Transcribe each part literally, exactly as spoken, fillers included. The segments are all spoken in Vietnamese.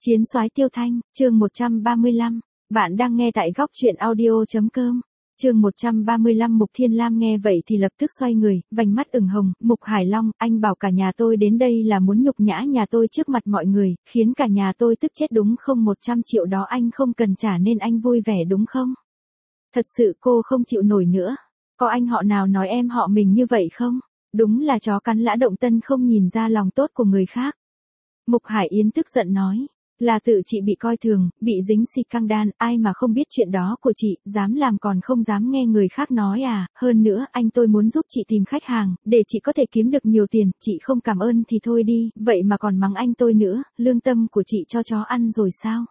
Chiến soái Tiêu Thanh, chương một trăm ba mươi lăm. Bạn đang nghe tại góc truyện audio.com. Chương một trăm ba mươi lăm. Mục Thiên Lam nghe vậy thì lập tức xoay người, vành mắt ửng hồng. Mục Hải Long, anh bảo cả nhà tôi đến đây là muốn nhục nhã nhà tôi trước mặt mọi người, khiến cả nhà tôi tức chết đúng không? Một trăm triệu đó anh không cần trả nên anh vui vẻ đúng không? Thật sự cô không chịu nổi nữa. Có anh họ nào nói em họ mình như vậy không? Đúng là chó cắn lã động tân không nhìn ra lòng tốt của người khác. Mục Hải Yến tức giận nói. Là tự chị bị coi thường, bị dính xịt căng đan, ai mà không biết chuyện đó của chị, dám làm còn không dám nghe người khác nói à, hơn nữa, anh tôi muốn giúp chị tìm khách hàng, để chị có thể kiếm được nhiều tiền, chị không cảm ơn thì thôi đi, vậy mà còn mắng anh tôi nữa, lương tâm của chị cho chó ăn rồi sao?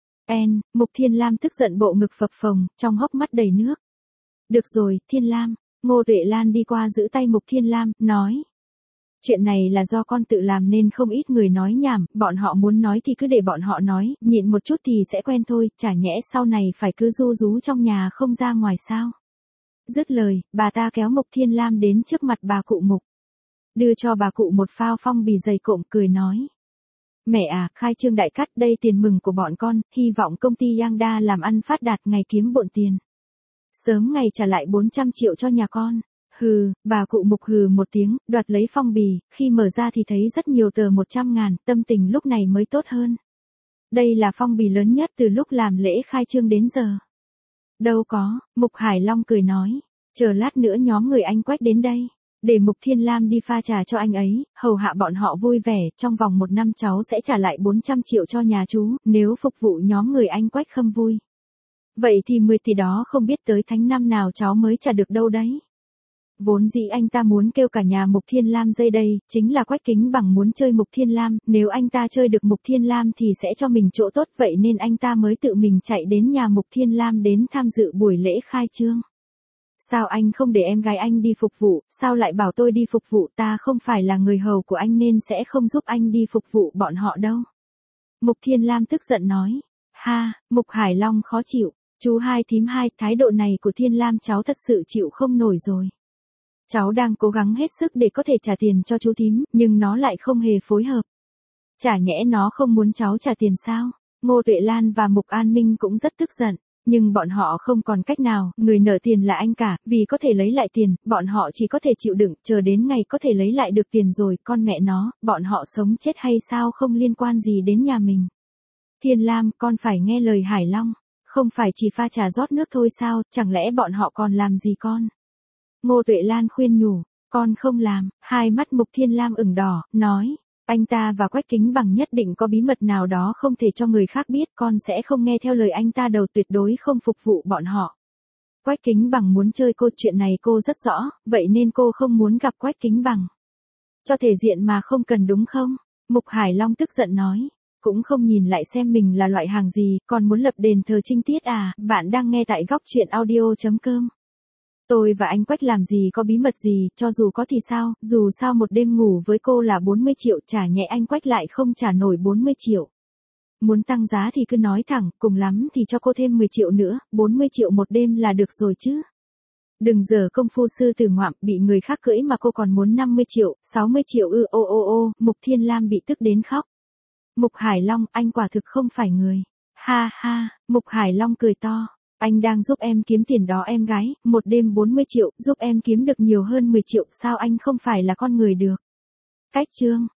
En, Mục Thiên Lam tức giận bộ ngực phập phồng, trong hốc mắt đầy nước. Được rồi, Thiên Lam, Ngô Tuệ Lan đi qua giữ tay Mục Thiên Lam, nói. Chuyện này là do con tự làm nên không ít người nói nhảm, bọn họ muốn nói thì cứ để bọn họ nói, nhịn một chút thì sẽ quen thôi, chả nhẽ sau này phải cứ ru rú trong nhà không ra ngoài sao. Dứt lời, bà ta kéo Mục Thiên Lam đến trước mặt bà cụ Mục. Đưa cho bà cụ một phao phong bì dày cộm cười nói. Mẹ à, khai trương đại cắt đây tiền mừng của bọn con, hy vọng công ty Yangda làm ăn phát đạt ngày kiếm bộn tiền. Sớm ngày trả lại bốn trăm triệu cho nhà con. Hừ, bà cụ Mục hừ một tiếng, đoạt lấy phong bì, khi mở ra thì thấy rất nhiều tờ một trăm ngàn, tâm tình lúc này mới tốt hơn. Đây là phong bì lớn nhất từ lúc làm lễ khai trương đến giờ. Đâu có, Mục Hải Long cười nói, chờ lát nữa nhóm người anh Quách đến đây, để Mục Thiên Lam đi pha trà cho anh ấy, hầu hạ bọn họ vui vẻ, trong vòng một năm cháu sẽ trả lại bốn trăm triệu cho nhà chú, nếu phục vụ nhóm người anh Quách không vui. Vậy thì mười tỷ đó không biết tới tháng năm nào cháu mới trả được đâu đấy. Vốn dĩ anh ta muốn kêu cả nhà Mục Thiên Lam dây đây, chính là Quách Kính Bằng muốn chơi Mục Thiên Lam, nếu anh ta chơi được Mục Thiên Lam thì sẽ cho mình chỗ tốt, vậy nên anh ta mới tự mình chạy đến nhà Mục Thiên Lam đến tham dự buổi lễ khai trương. Sao anh không để em gái anh đi phục vụ, sao lại bảo tôi đi phục vụ, ta không phải là người hầu của anh nên sẽ không giúp anh đi phục vụ bọn họ đâu. Mục Thiên Lam tức giận nói, ha, Mục Hải Long khó chịu, chú hai thím hai, thái độ này của Thiên Lam cháu thật sự chịu không nổi rồi. Cháu đang cố gắng hết sức để có thể trả tiền cho chú thím, nhưng nó lại không hề phối hợp. Chả nhẽ nó không muốn cháu trả tiền sao? Ngô Tuệ Lan và Mục An Minh cũng rất tức giận, nhưng bọn họ không còn cách nào, người nợ tiền là anh cả, vì có thể lấy lại tiền, bọn họ chỉ có thể chịu đựng, chờ đến ngày có thể lấy lại được tiền rồi, con mẹ nó, bọn họ sống chết hay sao không liên quan gì đến nhà mình. Thiên Lam, con phải nghe lời Hải Long, không phải chỉ pha trà rót nước thôi sao, chẳng lẽ bọn họ còn làm gì con? Ngô Tuệ Lan khuyên nhủ, con không làm, hai mắt Mục Thiên Lam ửng đỏ, nói, anh ta và Quách Kính Bằng nhất định có bí mật nào đó không thể cho người khác biết, con sẽ không nghe theo lời anh ta đâu, tuyệt đối không phục vụ bọn họ. Quách Kính Bằng muốn chơi cô, chuyện này cô rất rõ, vậy nên cô không muốn gặp Quách Kính Bằng. Cho thể diện mà không cần đúng không? Mục Hải Long tức giận nói, cũng không nhìn lại xem mình là loại hàng gì, còn muốn lập đền thờ trinh tiết à, bạn đang nghe tại góc truyện audio.com. Tôi và anh Quách làm gì có bí mật gì, cho dù có thì sao, dù sao một đêm ngủ với cô là bốn mươi triệu, chả nhẽ anh Quách lại không trả nổi bốn mươi triệu. Muốn tăng giá thì cứ nói thẳng, cùng lắm thì cho cô thêm mười triệu nữa, bốn mươi triệu một đêm là được rồi chứ. Đừng giờ công phu sư tử ngoạm, bị người khác cưỡi mà cô còn muốn năm mươi triệu, sáu mươi triệu ư, ô ô ô, Mục Thiên Lam bị tức đến khóc. Mục Hải Long, anh quả thực không phải người. Ha ha, Mục Hải Long cười to. Anh đang giúp em kiếm tiền đó em gái, một đêm bốn mươi triệu, giúp em kiếm được nhiều hơn mười triệu, sao anh không phải là con người được. Cách chương,